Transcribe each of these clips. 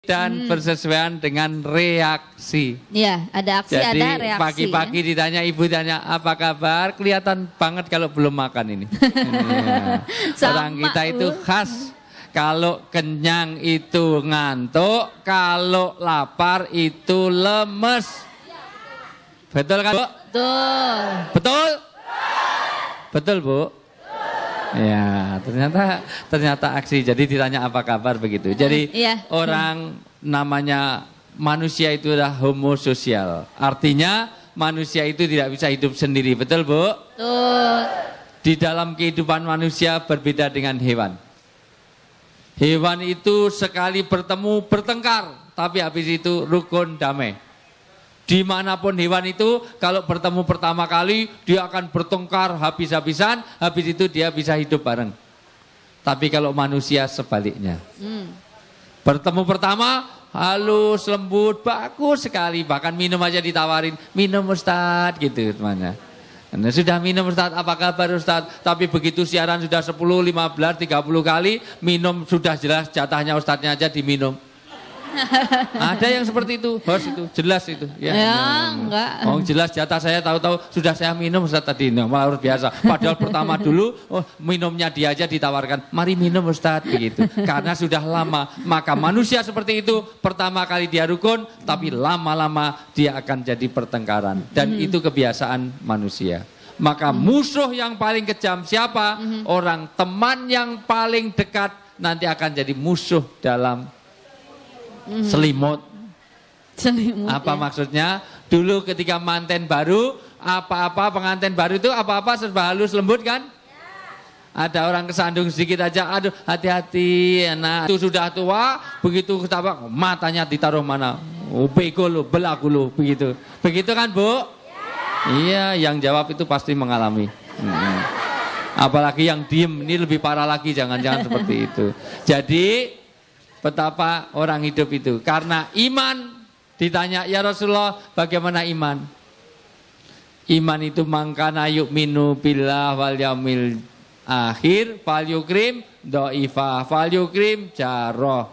dan bersesuaian dengan reaksi. Iya, ada aksi, jadi, ada reaksi. Pagi-pagi ya? Ditanya ibu tanya apa kabar, kelihatan banget kalau belum makan ini. Ya. Orang kita itu khas. Kalau kenyang itu ngantuk, kalau lapar itu lemes. Betul kan, Bu? Betul. Betul? Betul, Bu? Ya, ternyata aksi. Jadi ditanya apa kabar begitu. Jadi orang namanya manusia itu adalah homo sosial. Artinya manusia itu tidak bisa hidup sendiri. Betul, Bu? Betul. Di dalam kehidupan manusia berbeda dengan hewan. Hewan itu sekali bertemu bertengkar, tapi habis itu rukun damai. Dimanapun hewan itu kalau bertemu pertama kali dia akan bertengkar habis-habisan, habis itu dia bisa hidup bareng. Tapi kalau manusia sebaliknya, bertemu pertama halus, lembut, bagus sekali, bahkan minum aja ditawarin, minum Ustadz gitu temannya. Nah, sudah minum Ustadz, apa kabar Ustadz? Tapi begitu siaran sudah 10, 15, 30 kali, minum sudah jelas jatahnya Ustadznya aja diminum. Ada yang seperti itu, host itu, jelas itu. Ya, enggak. Oh, jelas jatah saya tahu-tahu sudah saya minum Ustaz tadi, malah luar biasa. Padahal pertama dulu, minumnya dia aja ditawarkan, mari minum Ustaz, begitu. Karena sudah lama, maka manusia seperti itu, pertama kali dia rukun, tapi lama-lama dia akan jadi pertengkaran. Dan itu kebiasaan manusia. Maka musuh yang paling kejam siapa? Orang teman yang paling dekat nanti akan jadi musuh dalam selimut. Apa maksudnya? Dulu ketika manten baru, apa-apa pengantin baru itu apa-apa serba halus lembut kan? Ada orang kesandung sedikit aja, aduh hati-hati anak. Itu sudah tua, begitu ketawa matanya ditaruh mana? Oh, bego lu, belagu lu, begitu. Begitu kan, Bu? Iya, yang jawab itu pasti mengalami. Apalagi yang diem, ini lebih parah lagi, jangan-jangan seperti itu. Jadi betapa orang hidup itu. Karena iman, ditanya, ya Rasulullah bagaimana iman? Iman itu mangkana yu'minu billah wal yaumil akhir fal yukrim dhaifah fal yukrim jarah.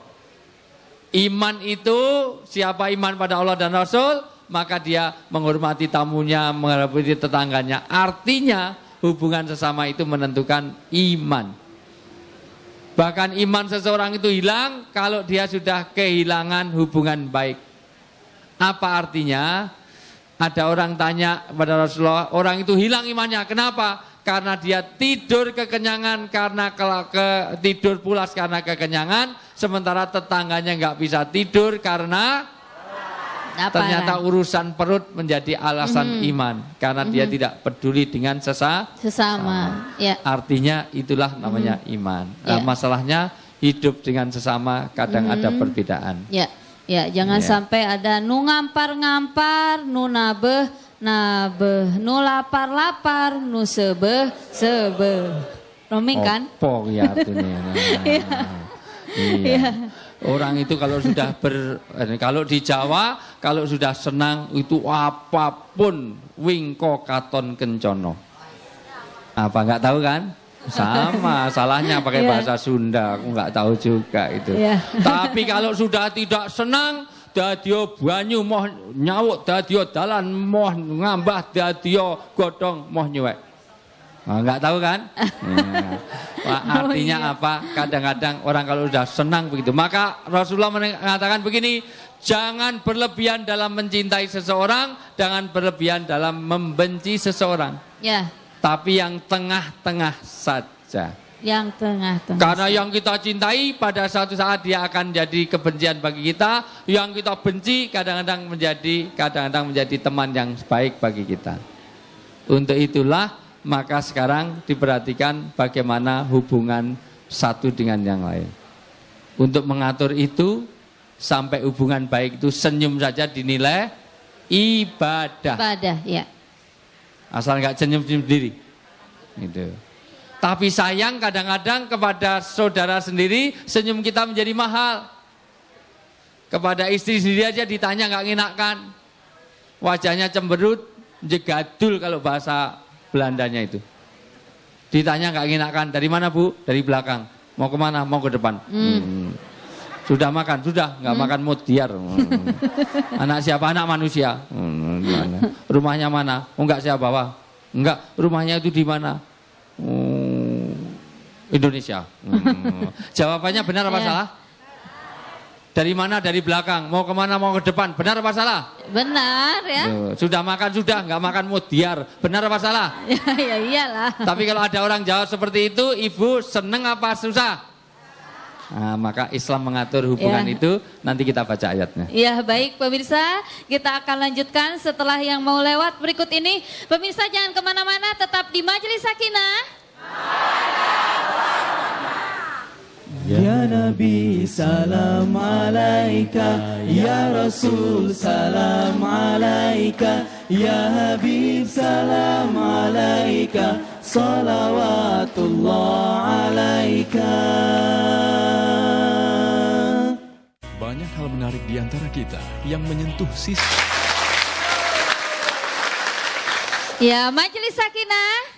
Iman itu siapa iman pada Allah dan Rasul, maka dia menghormati tamunya, menghormati tetangganya. Artinya hubungan sesama itu menentukan iman. Bahkan iman seseorang itu hilang kalau dia sudah kehilangan hubungan baik. Apa artinya? Ada orang tanya kepada Rasulullah, orang itu hilang imannya. Kenapa? Karena dia tidur kekenyangan, karena tidur pulas karena kekenyangan. Sementara tetangganya nggak bisa tidur karena ternyata urusan perut menjadi alasan iman. Karena dia tidak peduli dengan sesama. Ya. Artinya itulah namanya iman. Nah, masalahnya hidup dengan sesama kadang ada perbedaan. Ya, jangan sampai ada nu ngampar-ngampar, nu nabeh, nu lapar-lapar, nu sebeh. Roaming kan? Opo ya artinya. Iya. Orang itu kalau sudah kalau di Jawa kalau sudah senang itu apapun wingko katon kencono. Apa nggak tahu kan? Sama salahnya pakai bahasa Sunda, aku nggak tahu juga itu. Tapi kalau sudah tidak senang, dadio banyu moh nyawuk, dadio dalan moh ngambah, dadio godong moh nyuwek. Nggak tahu kan? Artinya apa? Kadang-kadang orang kalau sudah senang begitu. Maka Rasulullah mengatakan begini, jangan berlebihan dalam mencintai seseorang, jangan berlebihan dalam membenci seseorang. Ya. Tapi yang tengah-tengah saja. Yang tengah-tengah. Karena yang kita cintai pada suatu saat dia akan jadi kebencian bagi kita. Yang kita benci kadang-kadang menjadi teman yang baik bagi kita. Untuk itulah maka sekarang diperhatikan bagaimana hubungan satu dengan yang lain. Untuk mengatur itu sampai hubungan baik itu senyum saja dinilai ibadah. Ibadah, ya. Asal nggak senyum-senyum sendiri. Gitu. Tapi sayang kadang-kadang kepada saudara sendiri senyum kita menjadi mahal. Kepada istri sendiri aja ditanya nggak ngenakkan. Wajahnya cemberut, jegadul kalau bahasa Belandanya itu. Ditanya nggak ngenakkan, dari mana Bu? Dari belakang. Mau kemana? Mau ke depan. Sudah makan, sudah nggak makan mutiar. Anak siapa? Anak manusia. Rumahnya mana? Oh enggak, saya bawa. Enggak, rumahnya itu di mana? Indonesia. Jawabannya benar apa salah? Dari mana? Dari belakang. Mau kemana? Mau ke depan. Benar apa salah? Benar ya. Sudah makan, sudah nggak makan mutiar. Benar apa salah? Ya iyalah. Tapi kalau ada orang jawab seperti itu, ibu seneng apa susah? Nah, maka Islam mengatur hubungan itu, nanti kita baca ayatnya. Ya baik pemirsa, kita akan lanjutkan setelah yang mau lewat berikut ini. Pemirsa jangan kemana-mana, tetap di Majelis Sakinah. Ya Nabi salam alaika, Ya Rasul salam alaika, Ya Habib salam alaika, salawatullah alaika. Banyak hal menarik di antara kita yang menyentuh sisi. Ya, Majelis Sakinah.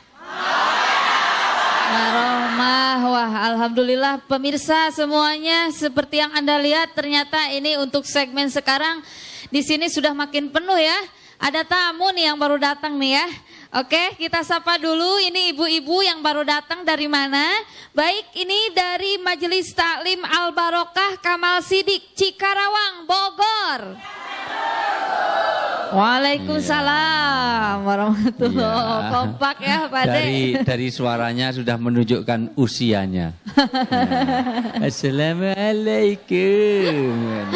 Warohmah. Wah, alhamdulillah pemirsa semuanya, seperti yang Anda lihat ternyata ini untuk segmen sekarang di sini sudah makin penuh ya. Ada tamu nih yang baru datang nih ya. Oke, kita sapa dulu, ini ibu-ibu yang baru datang dari mana? Baik, ini dari Majelis Taklim Al Barokah Kamal Sidik, Cikarawang, Bogor. Waalaikumsalam warahmatullahi wabarakatuh. Kompak ya Pak De. Dari suaranya sudah menunjukkan usianya. Assalamualaikum.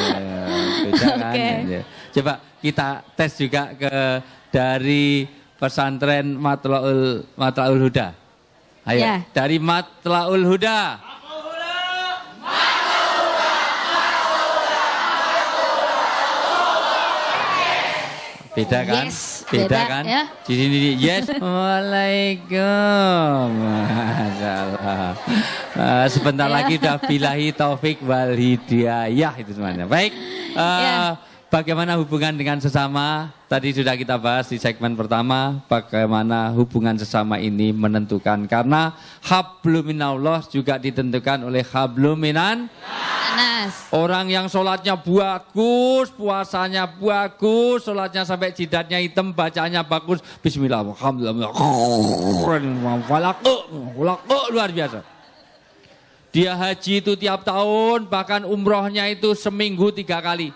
Oke. Coba kita tes juga dari pesantren Matlaul Huda. Ayo, Ya. dari Matlaul Huda. Beda kan? Yes, beda beda, kan? ya. Di sini yes. Waalaikum. Masyaallah. Sebentar lagi udah billahi taufik wal hidayah itu semuanya. Baik. Ya. Bagaimana hubungan dengan sesama? Tadi sudah kita bahas di segmen pertama, bagaimana hubungan sesama ini menentukan. Karena hablum minallah juga ditentukan oleh hablum minan Nas. orang yang sholatnya bagus, puasanya bagus, sholatnya sampai jidatnya hitam, bacaannya bagus. Bismillah, alhamdulillah, luar biasa. Dia haji itu tiap tahun, bahkan umrohnya itu seminggu 3 kali.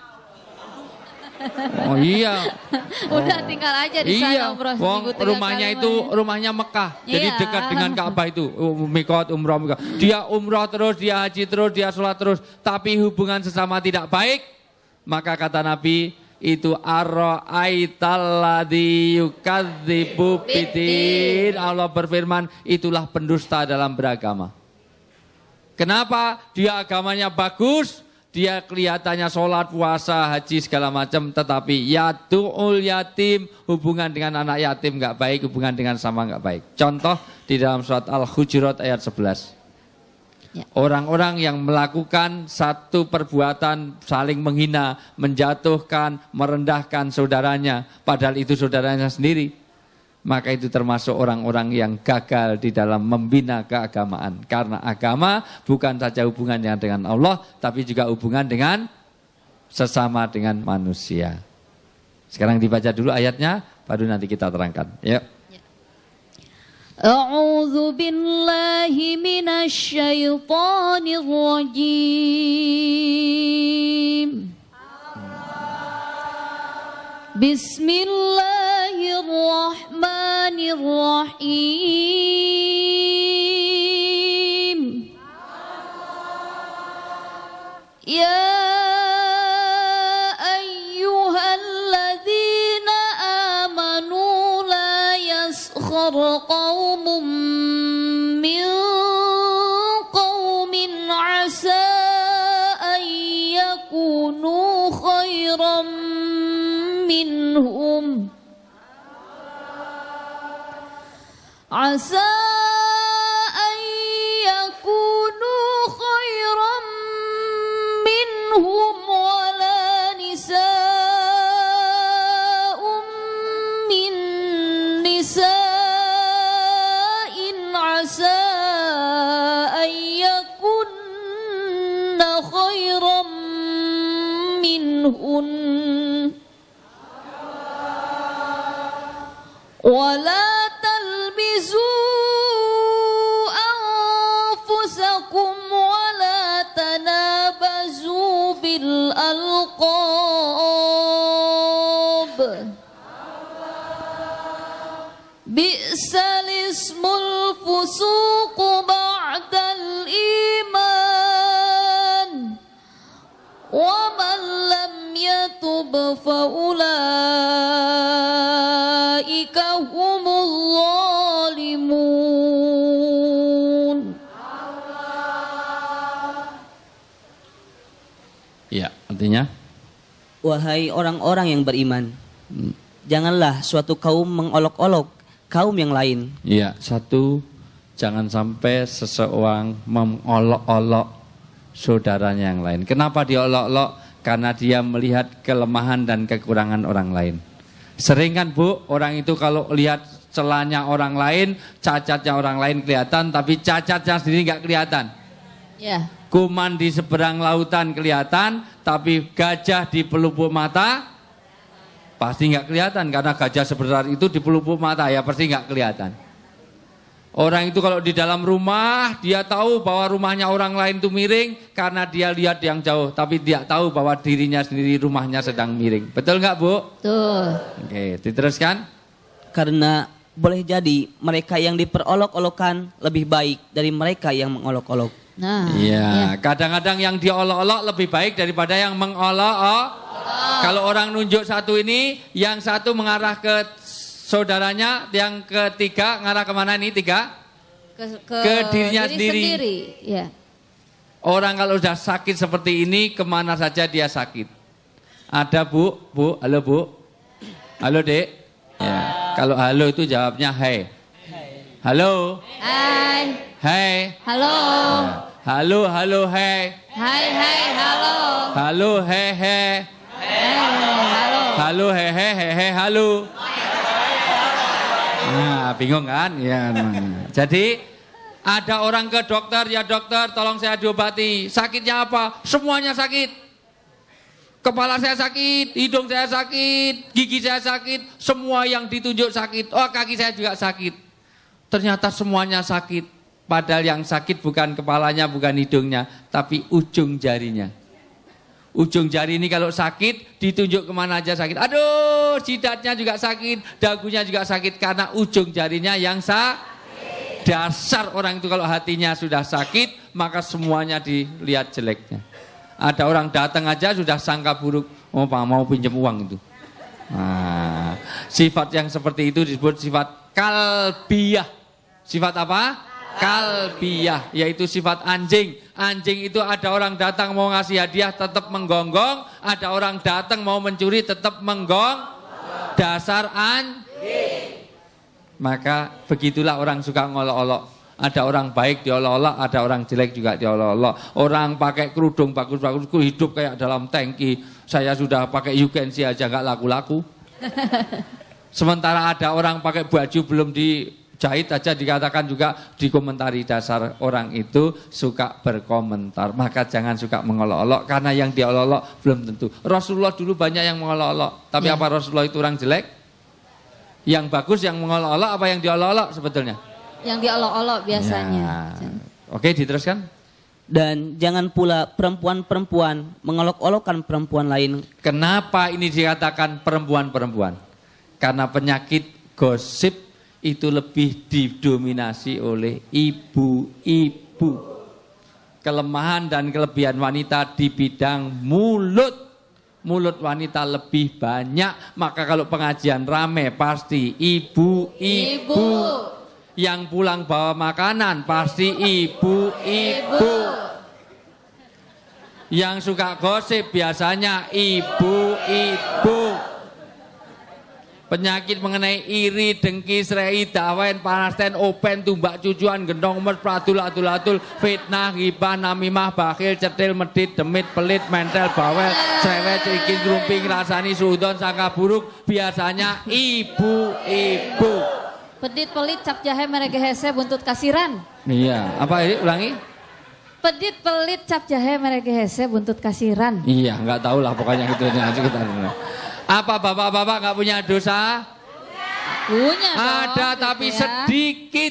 Oh iya. Udah tinggal aja di sana umroh seminggu 3 rumahnya kali itu mah ya. rumahnya Mekah. Jadi Iya. dekat dengan Ka'bah itu. Mikot umroh Mekah. Dia umroh terus, dia haji terus, dia sholat terus, tapi hubungan sesama tidak baik. Maka kata Nabi itu ara'aitalladzi yukadzibu bidin. Allah berfirman, itulah pendusta dalam beragama. Kenapa? Dia agamanya bagus, dia kelihatannya sholat, puasa, haji segala macam, tetapi yadu'ul yatim, hubungan dengan anak yatim nggak baik, hubungan dengan sama nggak baik. Contoh di dalam surat Al-Hujurat ayat 11. Ya. Orang-orang yang melakukan satu perbuatan saling menghina, menjatuhkan, merendahkan saudaranya, padahal itu saudaranya sendiri, maka itu termasuk orang-orang yang gagal di dalam membina keagamaan. Karena agama bukan saja hubungannya dengan Allah, tapi juga hubungan dengan sesama dengan manusia. Sekarang dibaca dulu ayatnya, baru nanti kita terangkan. Yuk. A'udzu billahi minasy syaithanir rajim. Bismillahirrahmanirrahim. Ya ayyuhalladzina amanu la yaskhar qaumun min qaumin asa an yakunu khairan minhum asa an yakunu khairan minhum wala nisa'un min nisa'in asa an yakunna khairan منهن ولا تلبسوا أنفسكم ولا تنابزوا بالألقاب بئس الاسم الفسوق بعد الإيمان ومن لم يتب فأولئك هم الظالمون. Ya, artinya Wahai orang-orang yang beriman, janganlah suatu kaum mengolok-olok kaum yang lain. ya, satu, jangan sampai seseorang mengolok-olok saudaranya yang lain. Kenapa dia olok-olok? Karena dia melihat kelemahan dan kekurangan orang lain. Sering kan Bu, orang itu kalau lihat celahnya orang lain, cacatnya orang lain kelihatan, tapi cacatnya sendiri nggak kelihatan. Ya. Kuman di seberang lautan kelihatan, tapi gajah di pelupuk mata pasti nggak kelihatan, karena gajah sebesar itu di pelupuk mata ya pasti nggak kelihatan. Orang itu kalau di dalam rumah, dia tahu bahwa rumahnya orang lain itu miring karena dia lihat yang jauh, tapi dia tahu bahwa dirinya sendiri rumahnya sedang miring. Betul nggak Bu? Tuh. Oke, diteruskan. Karena boleh jadi mereka yang diperolok-olokan lebih baik dari mereka yang mengolok-olok. Nah, Iya, kadang-kadang yang diolok-olok lebih baik daripada yang mengolok-olok. Kalau orang nunjuk satu ini, yang satu mengarah ke saudaranya, yang ketiga ngarah kemana ini tiga? Ke dirinya sendiri. Ya. Orang kalau sudah sakit seperti ini, kemana saja dia sakit. Ada Bu, halo Bu, halo Dek. Ya, kalau halo itu jawabnya hai. Halo. Hai. Hai. Halo. Halo, hai. Hai, halo. Halo, he. Halo. Halo, he, halo. Nah, bingung kan? Ya. Jadi ada orang ke dokter, ya dokter, tolong saya diobati. Sakitnya apa? Semuanya sakit. Kepala saya sakit, hidung saya sakit, gigi saya sakit, semua yang ditunjuk sakit. Oh, kaki saya juga sakit. Ternyata semuanya sakit. Padahal yang sakit bukan kepalanya, bukan hidungnya, tapi ujung jarinya. Ujung jari ini kalau sakit, ditunjuk kemana aja sakit. Aduh, jidatnya juga sakit, dagunya juga sakit, karena ujung jarinya yang sakit. Dasar orang itu kalau hatinya sudah sakit, maka semuanya dilihat jeleknya. Ada orang datang aja sudah sangka buruk, oh Pak mau pinjam uang itu. Nah, sifat yang seperti itu disebut sifat kalbiyah. Sifat apa? Kalbiyah, yaitu sifat anjing. Anjing itu ada orang datang mau ngasih hadiah tetap menggonggong, ada orang datang mau mencuri tetap menggong. Dasar anjing. Maka begitulah orang suka ngolok-olok. Ada orang baik diolok-olok, ada orang jelek juga diolok-olok. Orang pakai kerudung bagus-bagus, hidup kayak dalam tangki. Saya sudah pakai UKNC aja nggak laku-laku. Sementara ada orang pakai baju belum dijahit aja dikatakan juga dikomentari. Dasar orang itu suka berkomentar. Maka jangan suka mengolok-olok, karena yang diolok-olok belum tentu. Rasulullah dulu banyak yang mengolok-olok. Tapi apa Rasulullah itu orang jelek? Yang bagus yang mengolok-olok apa yang diolok-olok sebetulnya? Yang diolok-olok biasanya. Ya. Oke, diteruskan. Dan jangan pula perempuan-perempuan mengolok-olokkan perempuan lain. Kenapa ini dikatakan perempuan-perempuan? Karena penyakit gosip itu lebih didominasi oleh ibu-ibu. Kelemahan dan kelebihan wanita di bidang mulut. Mulut wanita lebih banyak. Maka kalau pengajian rame pasti ibu-ibu. Yang pulang bawa makanan pasti ibu-ibu. Yang suka gosip biasanya ibu-ibu. Penyakit mengenai iri, dengki, serai, dawen, panasten, open, tumbak, cucuan, gendong, mes, pradul, atul-atul, fitnah, ghibah, namimah, bakhil, cetil, medit, demit, pelit, mentel, bawel, cerewet, cerikin, gerumping, rasani, suudon, sangka buruk, biasanya ibu-ibu. Pedit pelit cap jahe mereka hese buntut kasiran. Iya, apa ini? Ulangi. Pedit pelit cap jahe merek hese buntut kasiran. Iya, nggak tahu lah pokoknya gitu aja kita. Apa bapak-bapak nggak punya dosa? Punya dong. Ada gitu tapi ya. sedikit.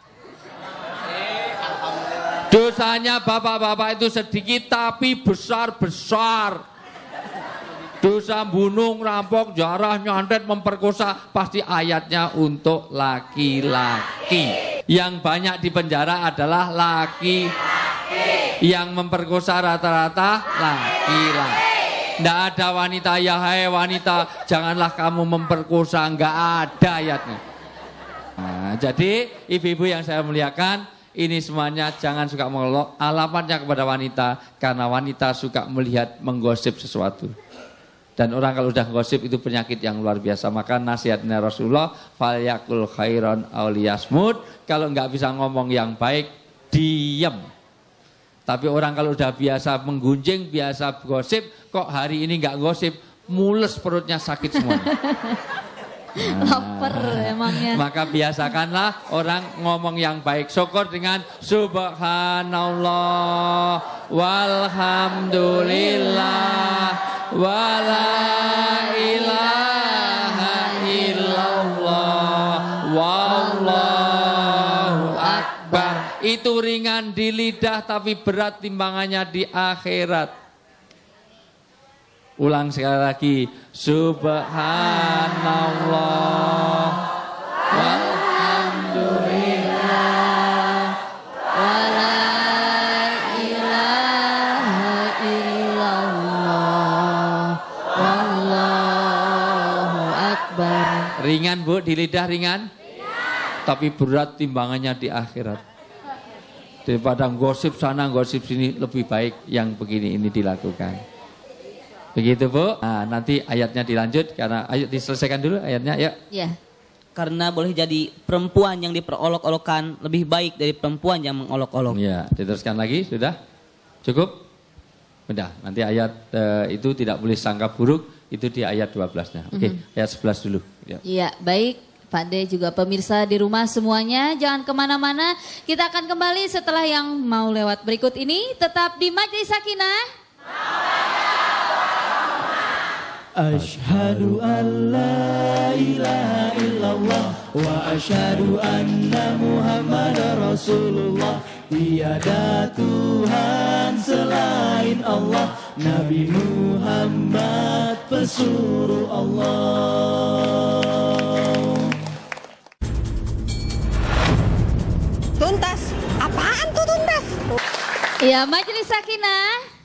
Dosanya bapak-bapak itu sedikit tapi besar-besar. Dosa bunuh, rampok, jarah, nyantet, memperkosa pasti ayatnya untuk laki-laki. Yang banyak di penjara adalah laki-laki. Yang memperkosa rata-rata laki-laki. Nggak ada wanita, ya hai wanita, janganlah kamu memperkosa, nggak ada ayatnya. Nah, jadi ibu-ibu yang saya muliakan, ini semuanya jangan suka mengelok, alamatnya kepada wanita, karena wanita suka melihat menggosip sesuatu. Dan orang kalau udah gosip itu penyakit yang luar biasa. Maka nasihatnya Rasulullah, falyakul khairan aw liyasmut. Kalau nggak bisa ngomong yang baik, diam. Tapi orang kalau udah biasa menggunjing, biasa gosip, kok hari ini nggak gosip, mules perutnya sakit semuanya. Lapar emangnya. Maka biasakanlah orang ngomong yang baik. Syukur dengan subhanallah walhamdulillah wala ilaha illallah wallahu akbar. Itu ringan di lidah tapi berat timbangannya di akhirat. Ulang sekali lagi, subhanallah walhamdulillah Wala ilaha illallah wallahu akbar. Ringan Bu, di lidah ringan? Tapi berat timbangannya di akhirat. Daripada gosip sana, gosip sini, lebih baik yang begini ini dilakukan. Begitu Bu. Nah, nanti ayatnya dilanjut karena ayo diselesaikan dulu ayatnya, yuk. Ya. Karena boleh jadi perempuan yang diperolok-olokkan lebih baik dari perempuan yang mengolok-olok. Ya, diteruskan lagi, sudah? Cukup? Sudah, nanti ayat itu tidak boleh sangka buruk, itu di ayat 12-nya. Oke, ayat 11 dulu. Ya. Iya, baik. Pak De juga pemirsa di rumah semuanya, jangan kemana-mana. Kita akan kembali setelah yang mau lewat berikut ini. Tetap di Majelis Sakinah. Ashhadu an la ilaha illallah wa asyhadu anna Muhammadar Rasulullah. Tiada Tuhan selain Allah, Nabi Muhammad pesuruh Allah. Tuntas? Apaan tuh tuntas? Ya, Majelis Sakinah.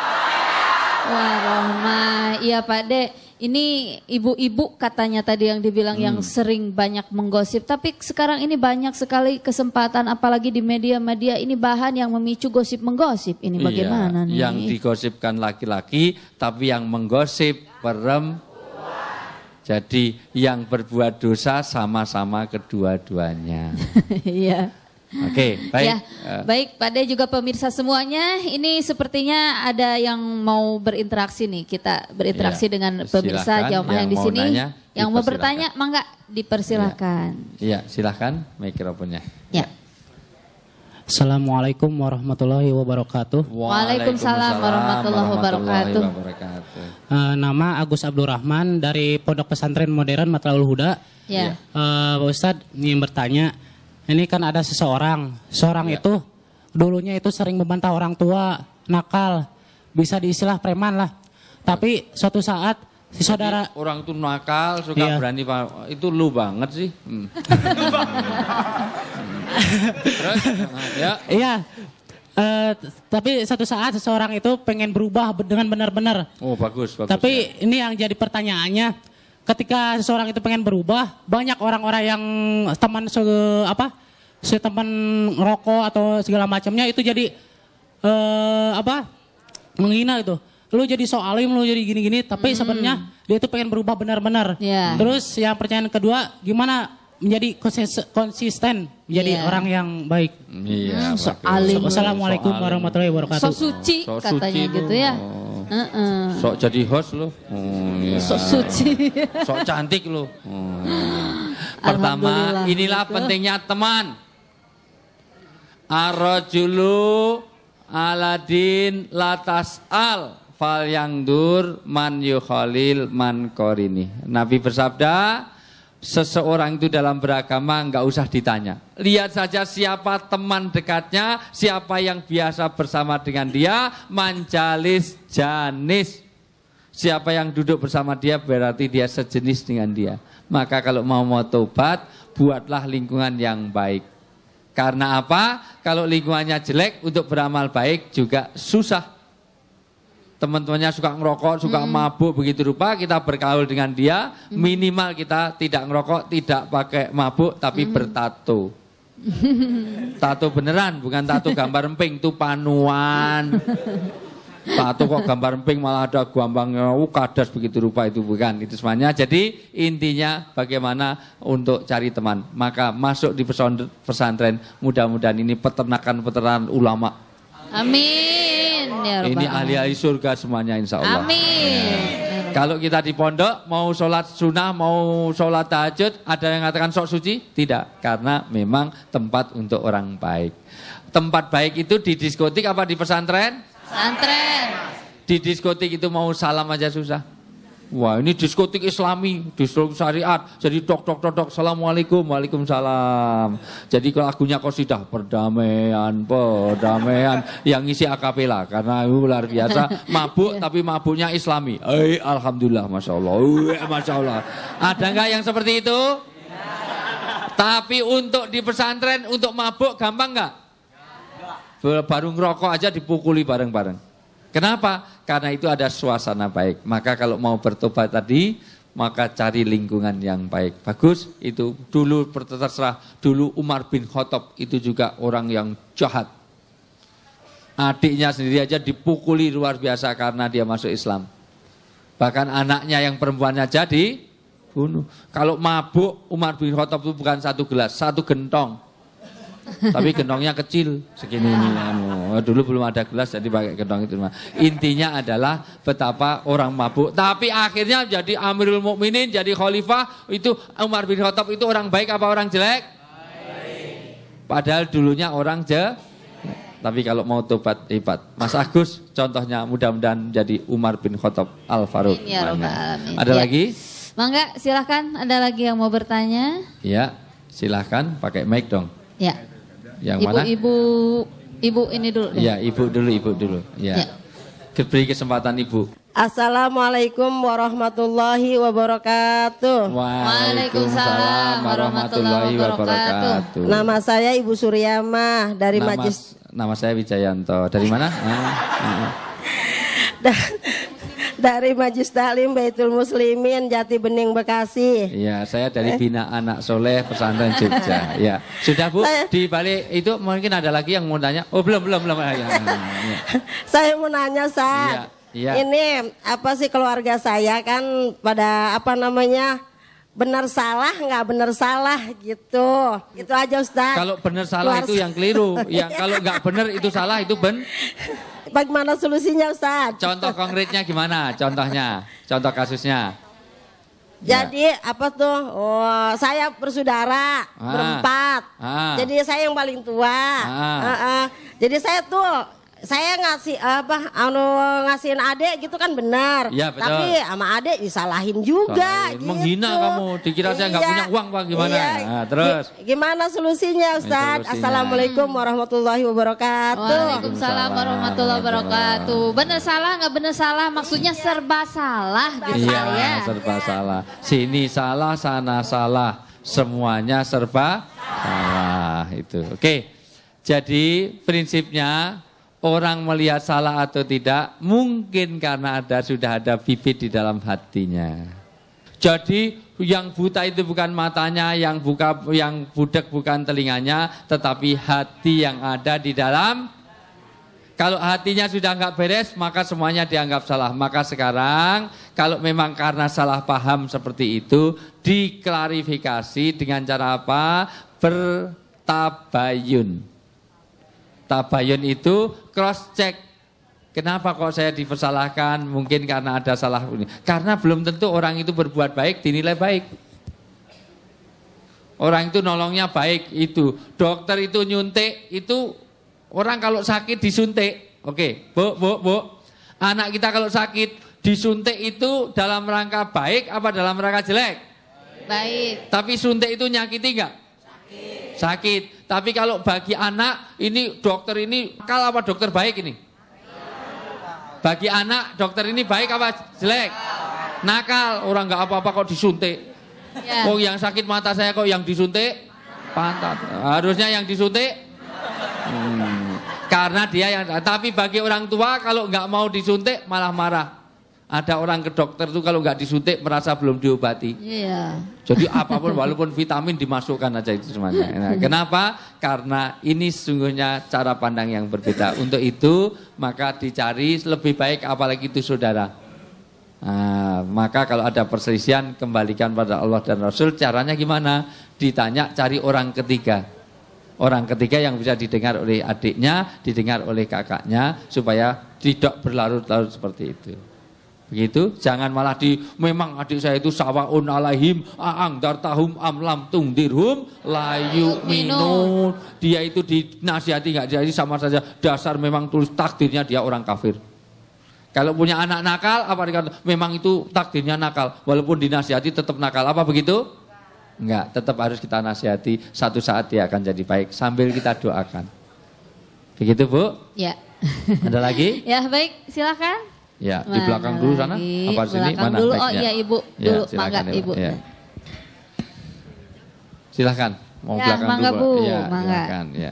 Warohmah, iya Pak De, ini ibu-ibu katanya tadi yang dibilang yang sering banyak menggosip. Tapi sekarang ini banyak sekali kesempatan apalagi di media-media ini bahan yang memicu gosip menggosip. Ini bagaimana nih? Yang digosipkan laki-laki tapi yang menggosip perempuan. Jadi yang berbuat dosa sama-sama kedua-duanya. Iya. Oke, baik. Ya, baik Pak De juga pemirsa semuanya, ini sepertinya ada yang mau berinteraksi nih. Kita berinteraksi dengan pemirsa jamaah yang di sini. Yang mau bertanya, mangga dipersilahkan. Iya, silahkan mikrofonnya. Ya. Assalamualaikum warahmatullahi wabarakatuh. Waalaikumsalam warahmatullahi wabarakatuh. Nama Agus Abdurrahman dari Pondok Pesantren Modern Matlaul Huda. Ya. Pak Ustadz ingin bertanya. Ini kan ada seorang itu dulunya itu sering membantah orang tua, nakal, bisa diistilah preman lah. Tapi suatu saat si saudara orang itu nakal, suka berani, itu lu banget sih. Terus, ya. Iya. Tapi suatu saat seseorang itu pengen berubah dengan benar-benar. Oh bagus. Tapi ini yang jadi pertanyaannya. Ketika seseorang itu pengen berubah, banyak orang-orang yang teman teman ngerokok atau segala macamnya itu jadi menghina itu. Lu jadi alim, lu jadi gini-gini, tapi sebenarnya dia itu pengen berubah benar-benar. Yeah. Terus yang pertanyaan kedua, gimana menjadi konsisten menjadi orang yang baik? Iya. Alim. Wassalamualaikum warahmatullahi wabarakatuh. So suci katanya gitu ya. Sok jadi host lo. Sok suci. Sok cantik lo. Pertama, inilah pentingnya teman. Ar-rajulu Aladin latas al fal yang dur man yukhalil man korini. Nabi bersabda, seseorang itu dalam beragama enggak usah ditanya. Lihat saja siapa teman dekatnya, siapa yang biasa bersama dengan dia, manjalis janis. Siapa yang duduk bersama dia berarti dia sejenis dengan dia. Maka kalau mau tobat, buatlah lingkungan yang baik. Karena apa? Kalau lingkungannya jelek, untuk beramal baik juga susah. Teman-temannya suka ngerokok, suka mabuk begitu rupa, kita bergaul dengan dia, minimal kita tidak ngerokok, tidak pakai mabuk, tapi bertato. Tato beneran, bukan tato gambar emping, itu panuan. Tato kok gambar emping malah ada gambangnya, kadas begitu rupa, itu bukan, itu semuanya. Jadi intinya bagaimana untuk cari teman. Maka masuk di pesantren, mudah-mudahan ini peternakan ulama. Amin. Ya Ini ahli-ahli surga semuanya insya Allah. Amin. Kalau kita di pondok mau sholat sunnah, mau sholat tahajud, ada yang mengatakan sok suci? Tidak, karena memang tempat untuk orang baik. Tempat baik itu di diskotik apa di pesantren? Pesantren. Di diskotik itu mau salam aja susah. Wah, ini diskotik Islami, diskotik syariat. Jadi tok, assalamualaikum, waalaikumsalam. Jadi kalau lagunya qasidah perdamaian. Yang ngisi akapela karena itu luar biasa. Mabuk tapi mabuknya Islami. Alhamdulillah, masya Allah, masya Allah. Ada nggak yang seperti itu? Tapi untuk di pesantren untuk mabuk gampang nggak? Baru ngerokok aja dipukuli bareng-bareng. Kenapa? Karena itu ada suasana baik. Maka kalau mau bertobat tadi, maka cari lingkungan yang baik. Bagus, itu dulu terserah. Dulu Umar bin Khattab itu juga orang yang jahat. Adiknya sendiri aja dipukuli luar biasa karena dia masuk Islam. Bahkan anaknya yang perempuannya jadi bunuh. Kalau mabuk, Umar bin Khattab itu bukan satu gelas, satu gentong. Tapi gentongnya kecil segini ini. Dulu belum ada gelas jadi pakai gentong itu. Intinya adalah betapa orang mabuk. Tapi akhirnya jadi Amirul Mukminin, jadi khalifah. Itu Umar bin Khattab itu orang baik apa orang jelek? Baik. Padahal dulunya orang jelek. Tapi kalau mau tobat hebat. Mas Agus contohnya mudah-mudahan jadi Umar bin Khattab Al-Faruq. Ya, ada lagi? Mangga silahkan, ada lagi yang mau bertanya? Ya, silahkan pakai mic dong. Ya. Yang mana? Ibu ini dulu. Ya, ibu dulu. Ya. Beri kesempatan ibu. Assalamualaikum warahmatullahi wabarakatuh. Waalaikumsalam warahmatullahi wabarakatuh. Nama saya Ibu Suryamah dari Majlis. Nama saya Wijayanto. Dari mana? Dari Majlis Taklim Baitul Muslimin Jati Bening Bekasi. Iya, saya dari Bina Anak Soleh Pesantren Jogja. Ya, sudah Bu. Di balik itu mungkin ada lagi yang mau tanya. Oh belum. Ya. Saya mau nanya, Ustaz. Iya. Ini apa sih keluarga saya kan pada benar salah nggak benar salah gitu. Itu aja, Ustaz. Kalau benar salah itu yang keliru. Yang kalau nggak benar itu salah itu Bagaimana solusinya, Ustaz? Contoh konkretnya gimana? Contoh kasusnya. Jadi apa tuh? Oh, saya bersaudara berempat. Jadi saya yang paling tua. Jadi saya ngasihin adik gitu kan benar. Ya, betul. Tapi sama adik disalahin juga. Gitu. Menghina kamu, dikira saya nggak punya uang Pak gimana? Iya. Nah, terus. Gimana solusinya, Ustaz? Assalamualaikum warahmatullahi wabarakatuh. Waalaikumsalam warahmatullahi wabarakatuh. Benar salah nggak benar salah, maksudnya serba salah gitu ya. Serba salah. Sini salah, sana salah. Semuanya serba salah itu. Oke. Jadi prinsipnya orang melihat salah atau tidak mungkin karena sudah ada bibit di dalam hatinya. Jadi yang buta itu bukan matanya, yang budak bukan telinganya, tetapi hati yang ada di dalam. Kalau hatinya sudah nggak beres, maka semuanya dianggap salah. Maka sekarang kalau memang karena salah paham seperti itu, diklarifikasi dengan cara apa? Bertabayun. Tabayun itu cross check. Kenapa kok saya dipersalahkan? Mungkin karena ada salah ini. Karena belum tentu orang itu berbuat baik dinilai baik. Orang itu nolongnya baik itu. Dokter itu nyuntik itu Orang kalau sakit disuntik. Oke, Bu. Anak kita kalau sakit disuntik itu dalam rangka baik apa dalam rangka jelek? Baik. Tapi suntik itu nyakiti enggak? Sakit. Tapi kalau bagi anak ini dokter ini nakal apa dokter baik ini? Bagi anak dokter ini baik apa jelek? Nakal. Orang enggak apa-apa kok disuntik. Ya. Oh yang sakit mata saya kok yang disuntik pantat. Harusnya yang disuntik. Karena dia yang. Tapi bagi orang tua kalau nggak mau disuntik malah marah. Ada orang ke dokter tuh kalau nggak disuntik merasa belum diobati. Iya. Jadi apapun walaupun vitamin dimasukkan aja itu semuanya. Nah, kenapa? Karena ini sesungguhnya cara pandang yang berbeda. Untuk itu maka dicari lebih baik apalagi itu saudara. Nah, maka kalau ada perselisihan kembalikan pada Allah dan Rasul. Caranya gimana? Ditanya cari orang ketiga. Orang ketiga yang bisa didengar oleh adiknya, didengar oleh kakaknya supaya tidak berlarut-larut seperti itu. Begitu, jangan malah memang adik saya itu sawaun alaihim aang dartahum amlam tungdirhum layu minun. Dia itu dinasihati enggak jadi sama saja dasar memang tulis takdirnya dia orang kafir. Kalau punya anak nakal apa dikata memang itu takdirnya nakal walaupun dinasihati tetap nakal apa begitu? Enggak, tetap harus kita nasihati satu saat dia akan jadi baik sambil kita doakan. Begitu Bu? Ya. Ada lagi? Ya baik, silakan. Ya, di belakang dulu sana. Apa sini? Mana? Dulu. Baiknya? Oh iya Ibu, Ya, dulu silakan, mangga ya, Ibu. Ya. Silakan. Mau Ya, belakang mangga, dulu. Bu, Ya, mangga. silakan. Ya.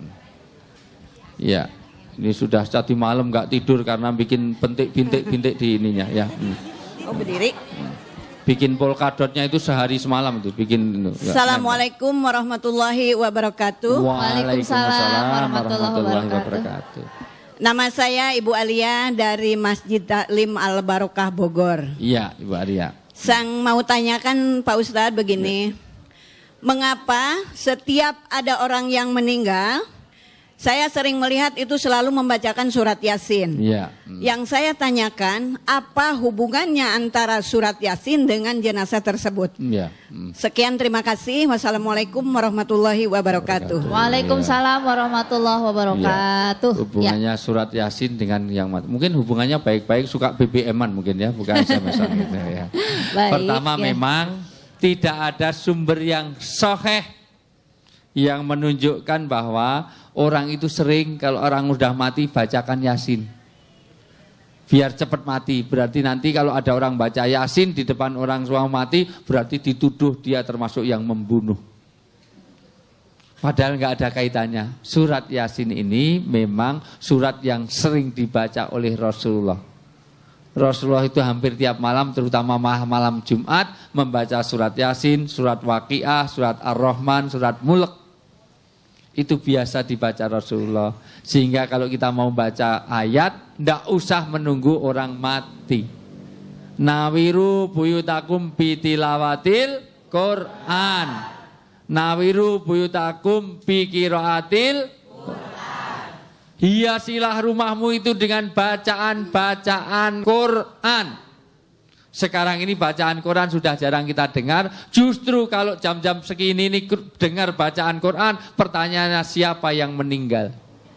Ya. Ini sudah tadi malam nggak tidur karena bikin bintik di ininya ya. Oh berdiri. Bikin polkadotnya itu sehari semalam itu bikin. Assalamualaikum warahmatullahi wabarakatuh. Waalaikumsalam warahmatullahi wabarakatuh. Nama saya Ibu Alia dari Masjid Taklim Al Barokah Bogor. Iya, Ibu Alia. Sang mau tanyakan Pak Ustadz begini. Mengapa setiap ada orang yang meninggal, saya sering melihat itu selalu membacakan surat Yasin. Iya. Yang saya tanyakan, apa hubungannya antara surat Yasin dengan jenazah tersebut? Iya. Sekian, terima kasih. Wassalamualaikum warahmatullahi wabarakatuh. Waalaikumsalam warahmatullahi wabarakatuh. Ya. Hubungannya surat Yasin dengan yang mati. Mungkin hubungannya baik-baik, suka BBM-an mungkin ya, bukan SMS-an gitu ya. Baik, Pertama ya. memang tidak ada sumber yang sahih yang menunjukkan bahwa orang itu sering kalau orang udah mati bacakan Yasin. Biar cepat mati. Berarti nanti kalau ada orang baca Yasin di depan orang tua mati, berarti dituduh dia termasuk yang membunuh. Padahal nggak ada kaitannya. Surat Yasin ini memang surat yang sering dibaca oleh Rasulullah. Rasulullah itu hampir tiap malam, terutama malam Jumat, membaca surat Yasin, surat Waqiah, surat Ar-Rahman, surat Mulk. Itu biasa dibaca Rasulullah. Sehingga kalau kita mau baca ayat, tidak usah menunggu orang mati. Nawiru buyutakum bitilawatil Quran. Nawiru buyutakum bikiraatil Quran. Hiasilah rumahmu itu dengan bacaan-bacaan Quran. Sekarang ini bacaan Quran sudah jarang kita dengar. Justru kalau jam-jam segini ini dengar bacaan Quran, pertanyaannya siapa yang meninggal?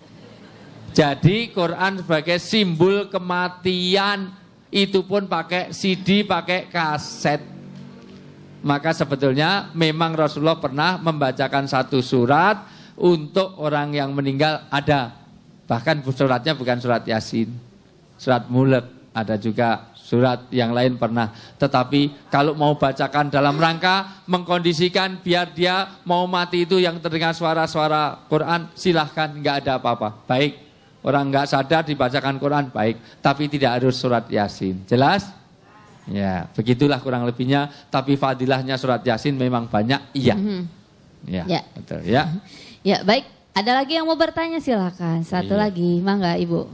Jadi Quran sebagai simbol kematian, itu pun pakai CD, pakai kaset. Maka sebetulnya memang Rasulullah pernah membacakan satu surat untuk orang yang meninggal ada. Bahkan suratnya bukan surat Yasin, surat Mulk, ada juga surat yang lain pernah. Tetapi kalau mau bacakan dalam rangka mengkondisikan biar dia mau mati itu yang terdengar suara-suara Quran, silahkan, nggak ada apa-apa. Baik, orang nggak sadar dibacakan Quran, baik. Tapi tidak harus surat Yasin. Jelas? Ya, begitulah kurang lebihnya. Tapi fadilahnya surat Yasin memang banyak, iya. Ya, betul ya. Ya, baik. Ada lagi yang mau bertanya, silakan. Satu lagi, mangga Ibu.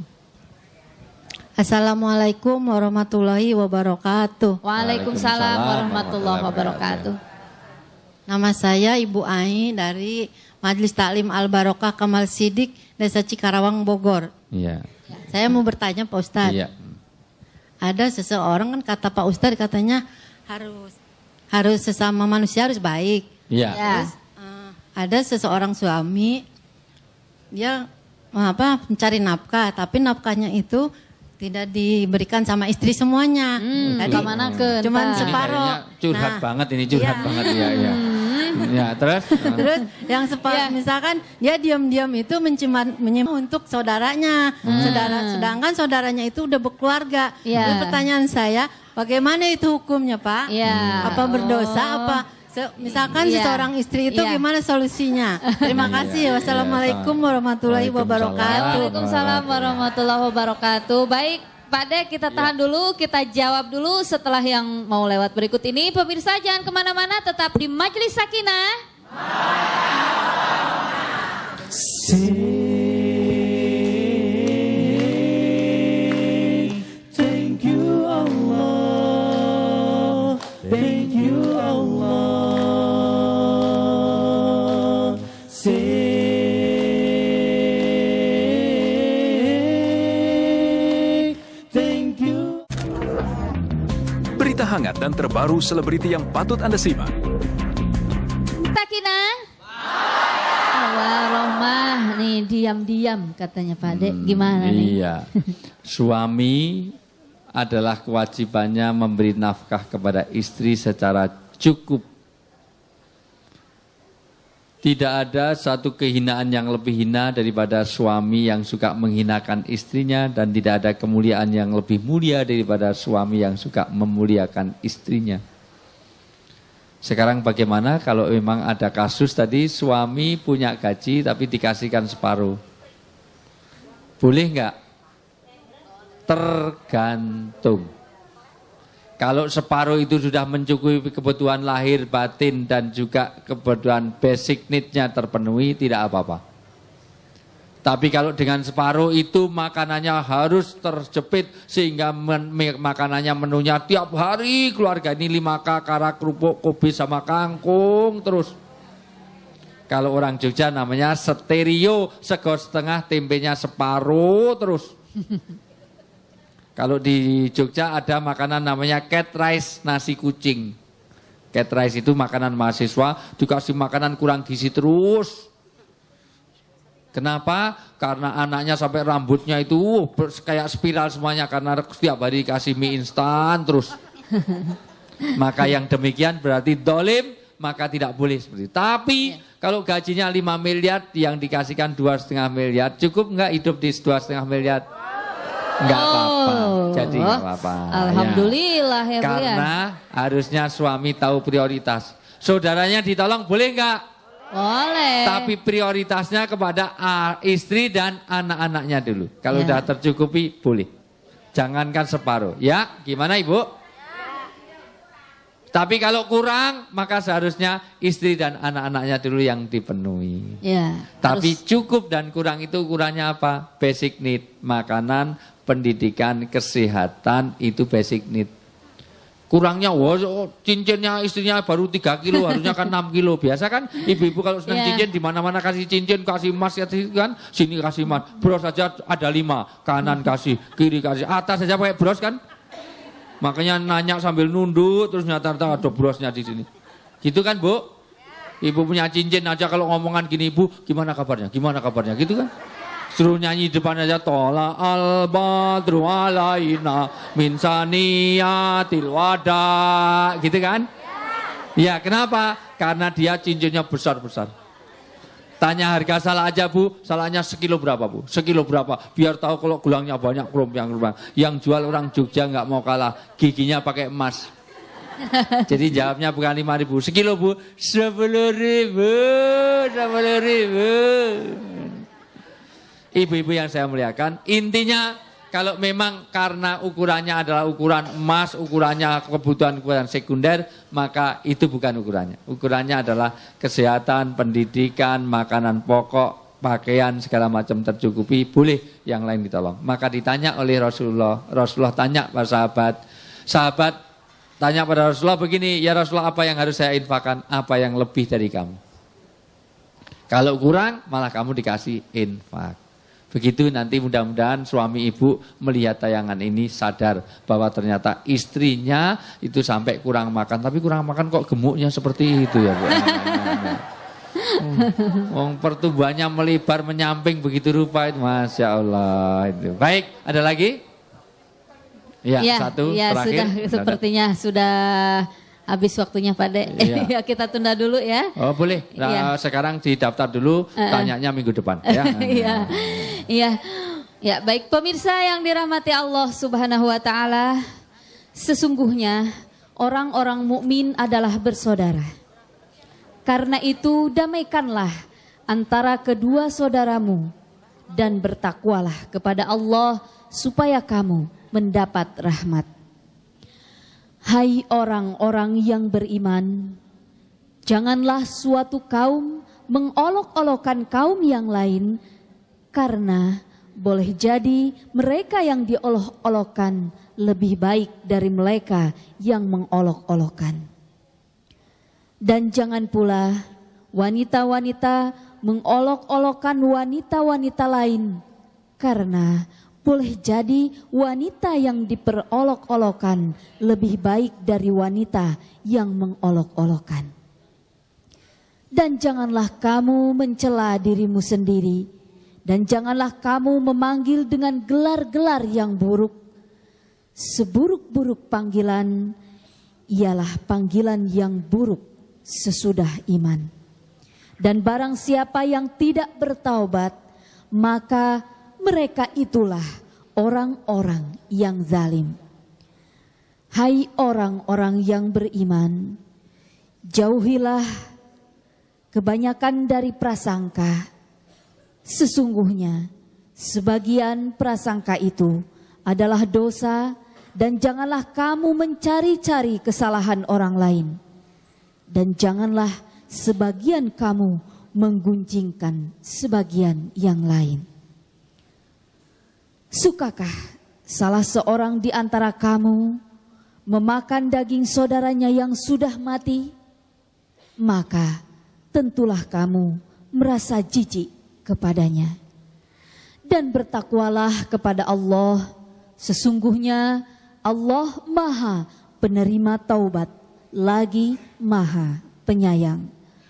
Assalamualaikum warahmatullahi wabarakatuh. Waalaikumsalam warahmatullahi wabarakatuh. Nama saya Ibu Ai dari Majelis Taklim Al Barokah Kamal Sidik, Desa Cikarawang, Bogor. Iya. Saya mau bertanya Pak Ustadz. Iya. Ada seseorang kan kata Pak Ustadz katanya harus sesama manusia harus baik. Iya. Ya. Terus ada seseorang suami dia mencari nafkah, tapi nafkahnya itu tidak diberikan sama istri semuanya. Kemana ke? Cuman entah. separoh. Curhat banget ini, curhat banget ya. Ya, terus yang separoh misalkan dia diam-diam itu menyimpan untuk saudaranya. Sedangkan saudaranya itu udah berkeluarga. Jadi pertanyaan saya, bagaimana itu hukumnya, Pak? Apa berdosa apa? Misalkan seseorang istri itu gimana solusinya? Terima kasih. Wassalamualaikum warahmatullahi wabarakatuh. Waalaikumsalam warahmatullahi wabarakatuh. Baik, Pak De, kita tahan dulu, kita jawab dulu setelah yang mau lewat berikut ini. Pemirsa jangan kemana-mana, tetap di Majelis Sakinah. Thank you Allah, thank you Allah. Berita hangat dan terbaru selebriti yang patut Anda simak. Sakinah. Warohmah nih diam-diam katanya Pak De. Gimana nih? Iya. Suami adalah kewajibannya memberi nafkah kepada istri secara cukup. Tidak ada satu kehinaan yang lebih hina daripada suami yang suka menghinakan istrinya, dan tidak ada kemuliaan yang lebih mulia daripada suami yang suka memuliakan istrinya. Sekarang bagaimana kalau memang ada kasus tadi suami punya gaji tapi dikasihkan separuh? Boleh nggak? Tergantung. Kalau separuh itu sudah mencukupi kebutuhan lahir, batin, dan juga kebutuhan basic need-nya terpenuhi, tidak apa-apa. Tapi kalau dengan separuh itu makanannya harus terjepit, sehingga makanannya menunya tiap hari keluarga ini 5K, karak, kerupuk, kubis, sama kangkung terus. Kalau orang Jogja namanya stereo, sego setengah, tempenya separuh terus. Kalau di Jogja ada makanan namanya cat rice, nasi kucing. Cat rice itu makanan mahasiswa, dikasih makanan kurang gizi terus. Kenapa? Karena anaknya sampai rambutnya itu kayak spiral semuanya, karena setiap hari dikasih mie instan terus. Maka yang demikian berarti dolim, maka tidak boleh seperti itu. Tapi kalau gajinya 5 miliar, yang dikasihkan 2,5 miliar, cukup nggak hidup di 2,5 miliar? Enggak apa-apa, jadi enggak apa-apa. Alhamdulillah ya Bu ya. Karena harusnya suami tahu prioritas. Saudaranya ditolong boleh enggak? Boleh. Tapi prioritasnya kepada istri dan anak-anaknya dulu. Kalau sudah tercukupi boleh. Jangankan separuh. Ya, gimana Ibu? Tapi kalau kurang, maka seharusnya istri dan anak-anaknya dulu yang dipenuhi. Ya, tapi cukup dan kurang itu ukurannya apa? Basic need, makanan, pendidikan, kesehatan, itu basic need. Kurangnya, cincinnya istrinya baru 3 kilo, harusnya kan 6 kilo. Biasa kan ibu-ibu kalau senang cincin di mana-mana kasih cincin, kasih emas, kan? Sini kasih emas, bros saja ada 5, kanan kasih, kiri kasih, atas saja pakai bros kan? Makanya nanya sambil nunduk, terus nyata-nyata ada brosnya di sini. Gitu kan Bu? Ibu punya cincin aja kalau ngomongan gini, Ibu gimana kabarnya? Gimana kabarnya? Gitu kan? Suruh nyanyi depan aja, tola al-badru alaina min saniyatil wada. Gitu kan? Ya kenapa? Karena dia cincinnya besar-besar. Tanya harga salah aja Bu, salahnya sekilo berapa Bu? Sekilo berapa? Biar tahu kalau gelangnya banyak, kerompang. Yang jual orang Jogja nggak mau kalah, giginya pakai emas. Jadi jawabnya bukan 5.000, sekilo Bu, 10.000, 10.000. Ibu-ibu yang saya muliakan, intinya kalau memang karena ukurannya adalah ukuran emas, ukurannya kebutuhan sekunder, maka itu bukan ukurannya. Ukurannya adalah kesehatan, pendidikan, makanan pokok, pakaian, segala macam tercukupi, boleh yang lain ditolong. Maka ditanya oleh Rasulullah tanya pada sahabat tanya pada Rasulullah begini, ya Rasulullah apa yang harus saya infakkan, apa yang lebih dari kamu? Kalau kurang malah kamu dikasih infak. Begitu nanti mudah-mudahan suami ibu melihat tayangan ini sadar bahwa ternyata istrinya itu sampai kurang makan. Tapi kurang makan kok gemuknya seperti itu ya Bu. Wong pertumbuhannya melebar menyamping begitu rupa itu, Masya Allah itu. Baik, ada lagi? Ya, satu ya, terakhir. Sudah, sepertinya sudah habis waktunya Pak De. Ya, kita tunda dulu ya. Oh boleh. Nah, sekarang didaftar dulu, tanyanya minggu depan. Ya. Ya, baik pemirsa yang dirahmati Allah Subhanahu Wa Taala, sesungguhnya orang-orang mukmin adalah bersaudara. Karena itu damaikanlah antara kedua saudaramu dan bertakwalah kepada Allah supaya kamu mendapat rahmat. Hai orang-orang yang beriman, janganlah suatu kaum mengolok-olokkan kaum yang lain, karena boleh jadi mereka yang diolok-olokkan lebih baik dari mereka yang mengolok-olokkan. Dan jangan pula wanita-wanita mengolok-olokkan wanita-wanita lain, karena boleh jadi wanita yang diperolok-olokkan lebih baik dari wanita yang mengolok-olokkan. Dan janganlah kamu mencela dirimu sendiri, dan janganlah kamu memanggil dengan gelar-gelar yang buruk. Seburuk-buruk panggilan ialah panggilan yang buruk sesudah iman. Dan barang siapa yang tidak bertaubat, maka mereka itulah orang-orang yang zalim. Hai orang-orang yang beriman, jauhilah kebanyakan dari prasangka. Sesungguhnya sebagian prasangka itu adalah dosa, dan janganlah kamu mencari-cari kesalahan orang lain. Dan janganlah sebagian kamu menggunjingkan sebagian yang lain. Sukakah salah seorang di antara kamu memakan daging saudaranya yang sudah mati? Maka tentulah kamu merasa jijik kepadanya. Dan bertakwalah kepada Allah, sesungguhnya Allah Maha penerima taubat, lagi Maha penyayang.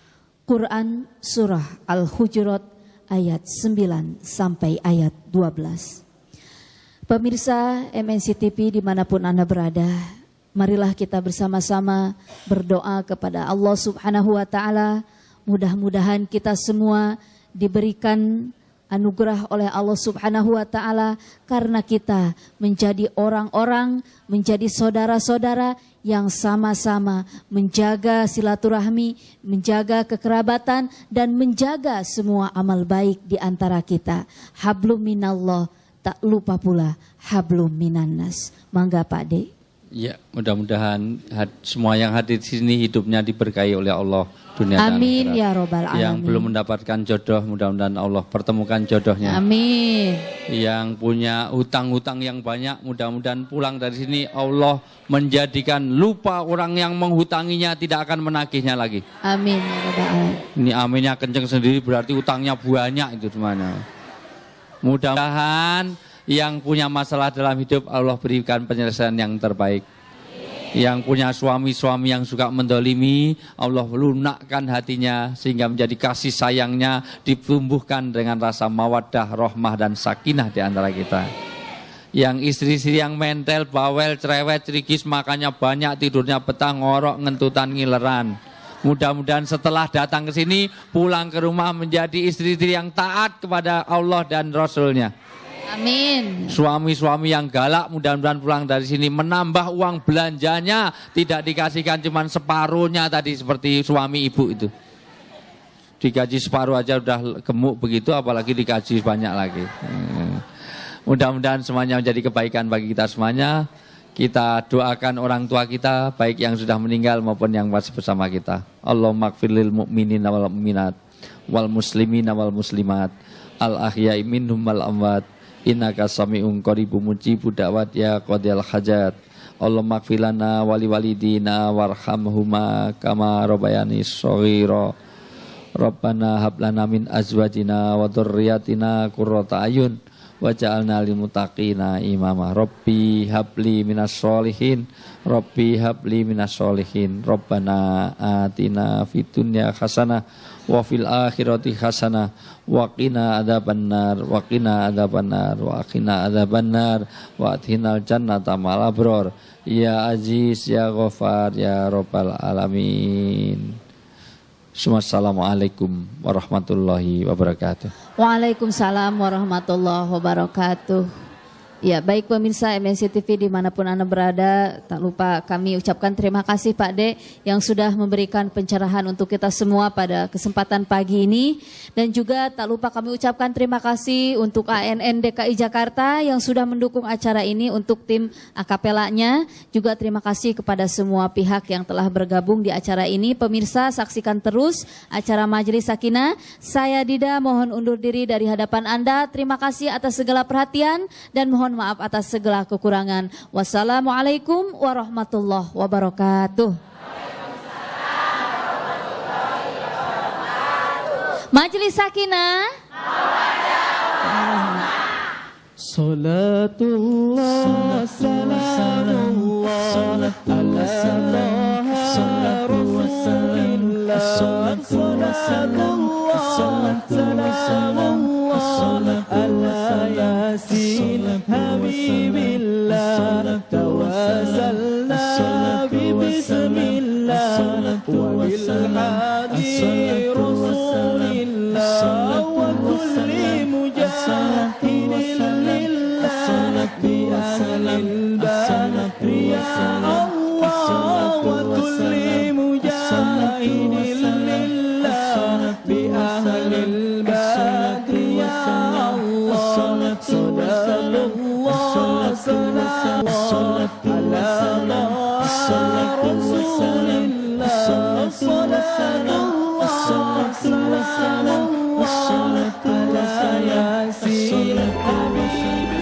Quran Surah Al-Hujurat ayat 9 sampai ayat 12. Pemirsa MNC TV dimanapun Anda berada, marilah kita bersama-sama berdoa kepada Allah Subhanahu Wa Taala. Mudah-mudahan kita semua diberikan anugerah oleh Allah Subhanahu Wa Taala, karena kita menjadi orang-orang, menjadi saudara-saudara yang sama-sama menjaga silaturahmi, menjaga kekerabatan, dan menjaga semua amal baik di antara kita. Hablum minallah, tak lupa pula hablum minannas. Mangga Pak De. Ya, mudah-mudahan semua yang hadir di sini hidupnya diberkahi oleh Allah dunia dan akhirat. Amin ya robbal alamin. Yang belum mendapatkan jodoh, mudah-mudahan Allah pertemukan jodohnya. Amin. Yang punya hutang-hutang yang banyak, mudah-mudahan pulang dari sini Allah menjadikan lupa orang yang menghutanginya, tidak akan menagihnya lagi. Amin ya robbal alamin. Ini aminnya kenceng sendiri, berarti hutangnya banyak itu semuanya. Mudah-mudahan yang punya masalah dalam hidup Allah berikan penyelesaian yang terbaik. Yang punya suami-suami yang suka mendolimi, Allah lunakkan hatinya sehingga menjadi kasih sayangnya ditumbuhkan dengan rasa mawaddah, rahmah, dan sakinah di antara kita. Yang istri-istri yang mentel, bawel, cerewet, cerigis, makannya banyak, tidurnya petang, ngorok, ngentutan, ngileran. Mudah-mudahan setelah datang ke sini, pulang ke rumah menjadi istri-istri yang taat kepada Allah dan Rasul-Nya. Amin. Suami-suami yang galak, mudah-mudahan pulang dari sini menambah uang belanjanya, tidak dikasihkan cuma separuhnya tadi seperti suami ibu itu. Digaji separuh aja udah gemuk begitu, apalagi dikaji banyak lagi. Mudah-mudahan semuanya menjadi kebaikan bagi kita semuanya. Kita doakan orang tua kita, baik yang sudah meninggal maupun yang masih bersama kita. Allahumma gfir lil mu'minina wal mu'minat wal muslimina wal muslimat al ahya'i minhum wal amwat. Innaka sami'un qaribun mujibud da'wat ya qadiyal hajat. Allahumma gfir lana wali walidina warhamhuma kama rabbayani shaghira. Rabbana hab lana min azwajina wa dzurriyyatina qurrata ayun waj'alna lil muttaqina imama. Rabbi habli minas sholihin, Rabbi habli minas sholihin. Rabbana atina fid dunya hasanah wa fil akhirati hasanah wa qina adzabannar wa qina adzabannar wa qina adzabannar wa athinal jannata ma'al abrar. Ya Aziz ya Ghafar ya Rabbal alamin. Assalamualaikum warahmatullahi wabarakatuh. Waalaikumsalam warahmatullahi wabarakatuh. Ya, baik pemirsa MNC TV dimanapun Anda berada, tak lupa kami ucapkan terima kasih Pak D yang sudah memberikan pencerahan untuk kita semua pada kesempatan pagi ini. Dan juga tak lupa kami ucapkan terima kasih untuk ANN DKI Jakarta yang sudah mendukung acara ini untuk tim akapelanya. Juga terima kasih kepada semua pihak yang telah bergabung di acara ini. Pemirsa, saksikan terus acara Majelis Sakinah. Saya Dida mohon undur diri dari hadapan Anda. Terima kasih atas segala perhatian dan mohon maaf atas segala kekurangan. Wassalamualaikum warahmatullahi wabarakatuh. Majelis Sakinah. Salatullah salamullah ala Rasulillah. Salatullah salamullah ala Yasin Habibillah. Tawassalna bi bismillah wa bil hadi Rasulillah wa kulli mujahidin lillah bi ahlil badri ya Allah wa kulli mujahidin lillah bi ahlil badri ya Allah. Sallallahu sallallahu ala Rasulillah. Sallallahu sallallahu ala Yasin Habib.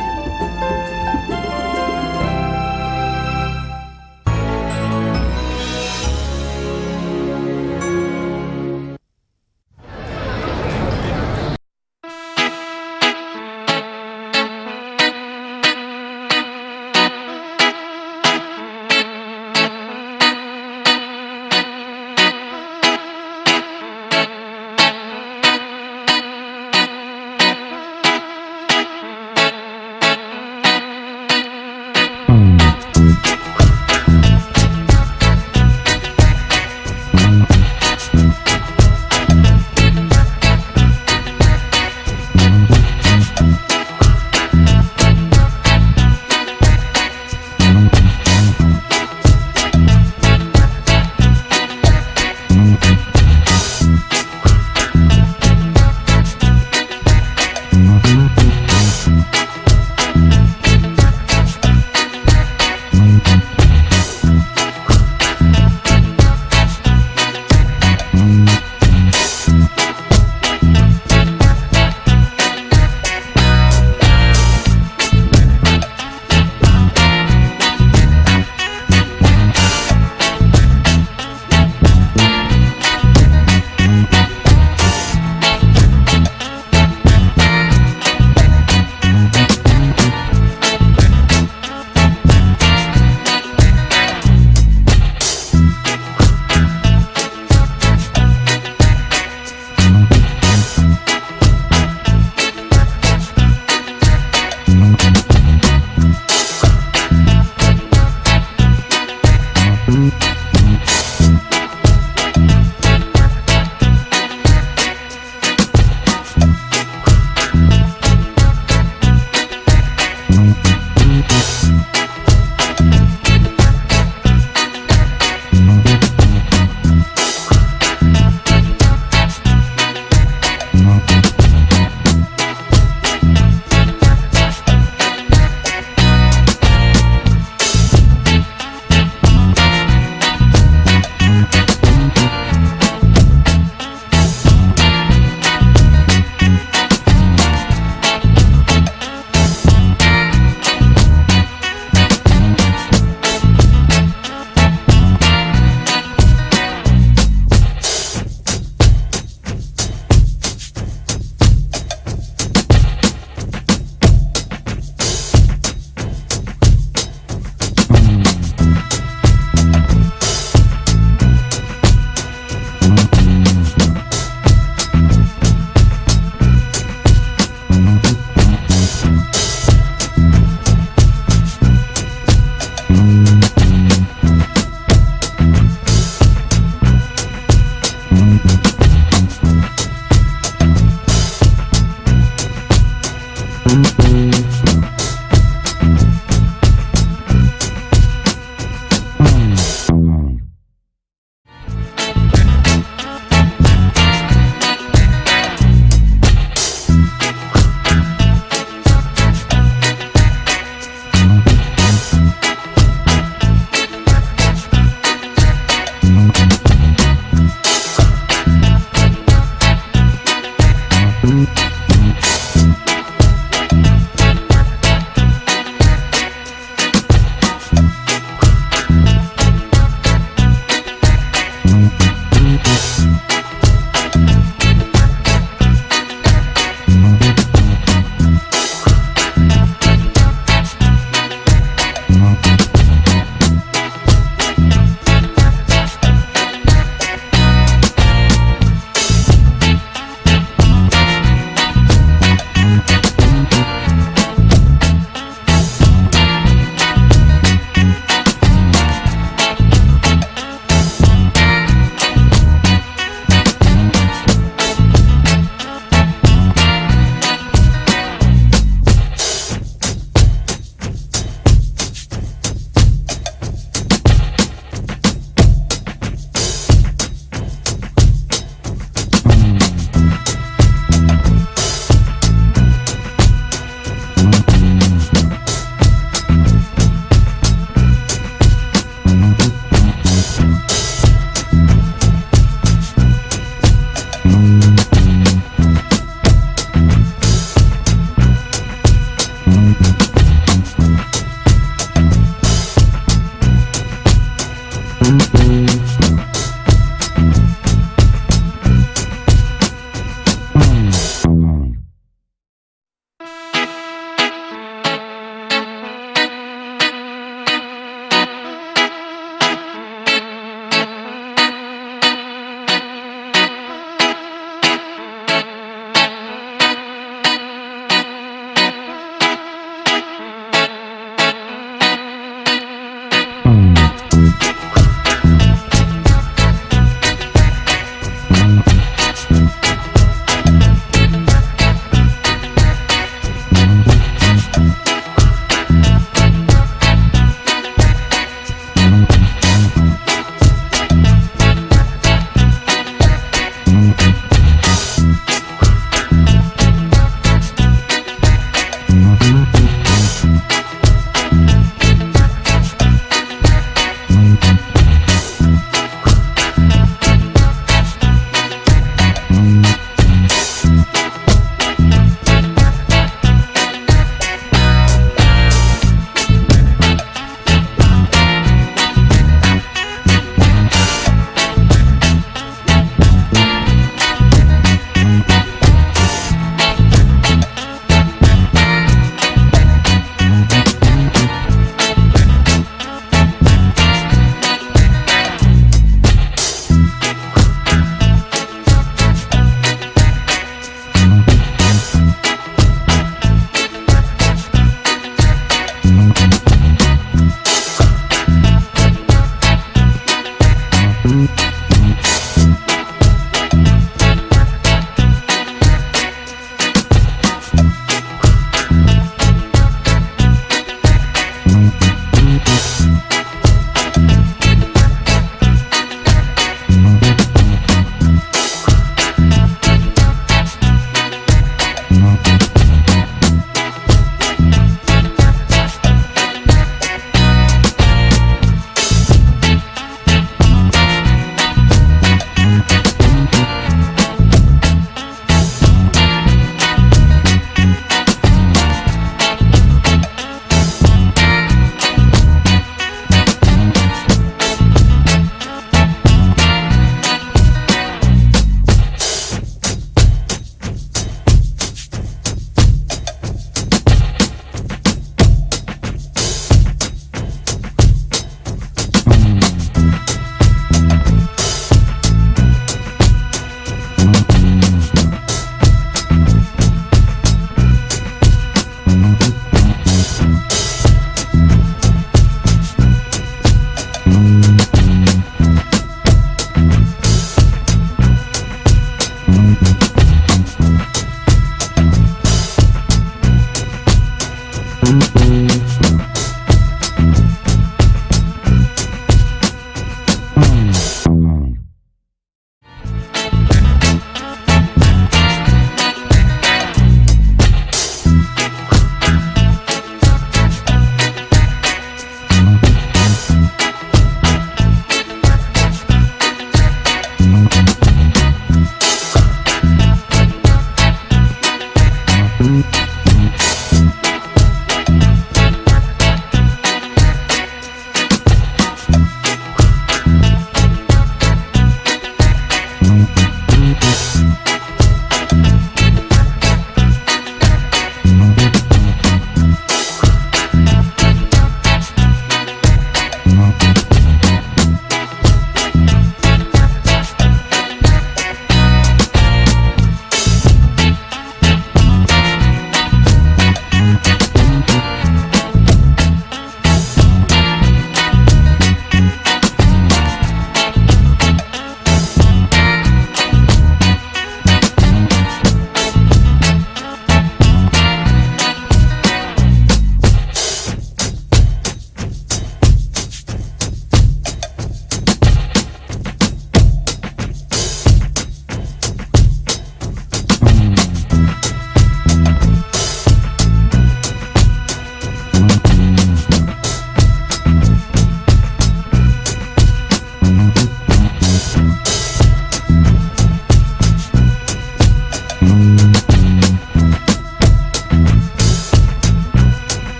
Thank you.